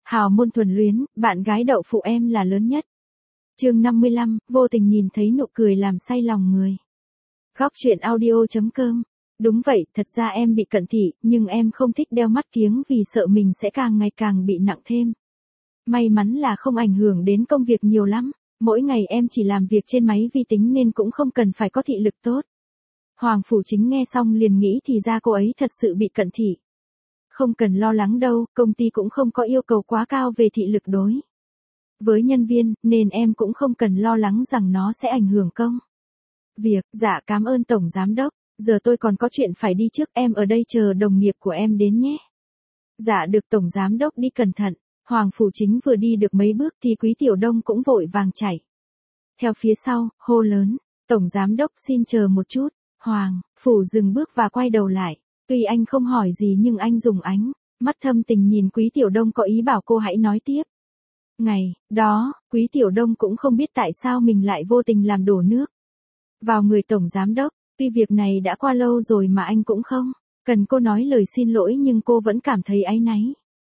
Hào môn thuần luyến, bạn gái đậu phụ em là lớn nhất. Chương 55, vô tình nhìn thấy nụ cười làm say lòng người. Góc truyện audio.com. Đúng vậy, thật ra em bị cận thị, nhưng em không thích đeo mắt kiếng vì sợ mình sẽ càng ngày càng bị nặng thêm. May mắn là không ảnh hưởng đến công việc nhiều lắm, mỗi ngày em chỉ làm việc trên máy vi tính nên cũng không cần phải có thị lực tốt. Hoàng Phủ Chính nghe xong liền nghĩ thì ra cô ấy thật sự bị cận thị. Không cần lo lắng đâu, công ty cũng không có yêu cầu quá cao về thị lực đối với nhân viên, nên em cũng không cần lo lắng rằng nó sẽ ảnh hưởng công việc. Dạ cảm ơn Tổng Giám Đốc, giờ tôi còn có chuyện phải đi trước, em ở đây chờ đồng nghiệp của em đến nhé. Dạ được Tổng Giám Đốc, đi cẩn thận. Hoàng Phủ Chính vừa đi được mấy bước thì Quý Tiểu Đông cũng vội vàng chạy theo phía sau, hô lớn, Tổng Giám Đốc xin chờ một chút. Hoàng Phủ dừng bước và quay đầu lại, tuy anh không hỏi gì nhưng anh dùng ánh mắt thâm tình nhìn Quý Tiểu Đông, có ý bảo cô hãy nói tiếp. Ngày đó, Quý Tiểu Đông cũng không biết tại sao mình lại vô tình làm đổ nước vào người Tổng Giám Đốc, tuy việc này đã qua lâu rồi mà anh cũng không cần cô nói lời xin lỗi, nhưng cô vẫn cảm thấy áy náy.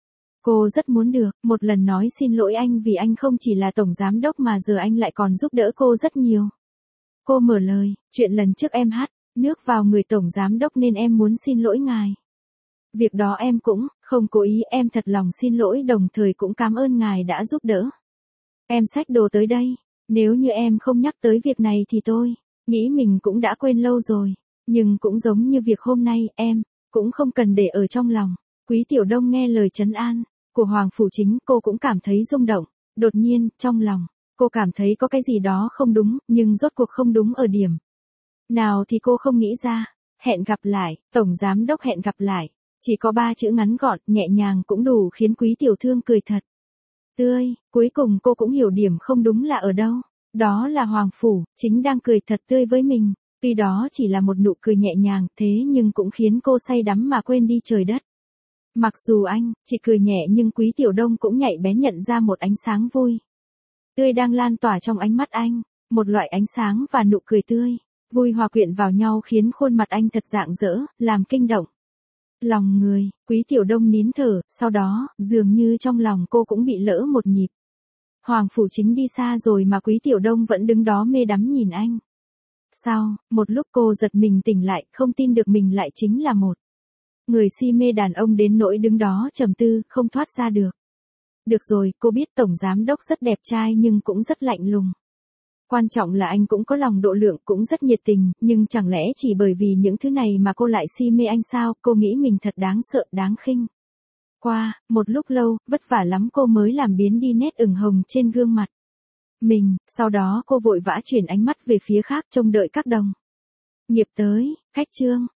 Cô rất muốn được một lần nói xin lỗi anh vì anh không chỉ là Tổng Giám Đốc mà giờ anh lại còn giúp đỡ cô rất nhiều. Cô mở lời, chuyện lần trước em hắt nước vào người Tổng Giám Đốc nên em muốn xin lỗi ngài. Việc đó em cũng không cố ý, em thật lòng xin lỗi, đồng thời cũng cảm ơn ngài đã giúp đỡ. Em xách đồ tới đây, nếu như em không nhắc tới việc này thì tôi nghĩ mình cũng đã quên lâu rồi, nhưng cũng giống như việc hôm nay, em cũng không cần để ở trong lòng. Quý Tiểu Đông nghe lời trấn an của Hoàng Phủ Chính, cô cũng cảm thấy rung động, đột nhiên, trong lòng, cô cảm thấy có cái gì đó không đúng, nhưng rốt cuộc không đúng ở điểm nào thì cô không nghĩ ra. Hẹn gặp lại, Tổng Giám Đốc, hẹn gặp lại. Chỉ có 3 chữ ngắn gọn, nhẹ nhàng cũng đủ khiến Quý Tiểu Thương cười thật tươi. Cuối cùng cô cũng hiểu điểm không đúng là ở đâu. Đó là Hoàng Phủ Chính đang cười thật tươi với mình. Tuy đó chỉ là một nụ cười nhẹ nhàng, thế nhưng cũng khiến cô say đắm mà quên đi trời đất. Mặc dù anh chỉ cười nhẹ nhưng Quý Tiểu Đông cũng nhạy bén nhận ra một ánh sáng vui tươi đang lan tỏa trong ánh mắt anh. Một loại ánh sáng và nụ cười tươi vui hòa quyện vào nhau khiến khuôn mặt anh thật rạng rỡ, làm kinh động lòng người. Quý Tiểu Đông nín thở, sau đó, dường như trong lòng cô cũng bị lỡ một nhịp. Hoàng Phủ Chính đi xa rồi mà Quý Tiểu Đông vẫn đứng đó mê đắm nhìn anh. Sau một lúc cô giật mình tỉnh lại, không tin được mình lại chính là một người si mê đàn ông đến nỗi đứng đó trầm tư, không thoát ra được. Được rồi, cô biết Tổng Giám Đốc rất đẹp trai nhưng cũng rất lạnh lùng. Quan trọng là anh cũng có lòng độ lượng, cũng rất nhiệt tình, nhưng chẳng lẽ chỉ bởi vì những thứ này mà cô lại si mê anh sao? Cô nghĩ mình thật đáng sợ, đáng khinh. Qua một lúc lâu, vất vả lắm cô mới làm biến đi nét ửng hồng trên gương mặt mình, sau đó cô vội vã chuyển ánh mắt về phía khác, trông đợi các đồng nghiệp tới. Khách trương